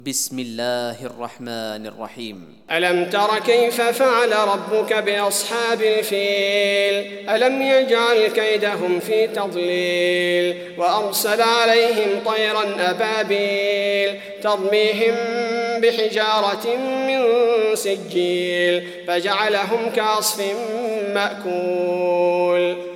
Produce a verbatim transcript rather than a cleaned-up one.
بسم الله الرحمن الرحيم. ألم تر كيف فعل ربك بأصحاب الفيل ألم يجعل كيدهم في تضليل وأرسل عليهم طيرا أبابيل ترميهم بحجارة من سجيل فجعلهم كعصف مأكول.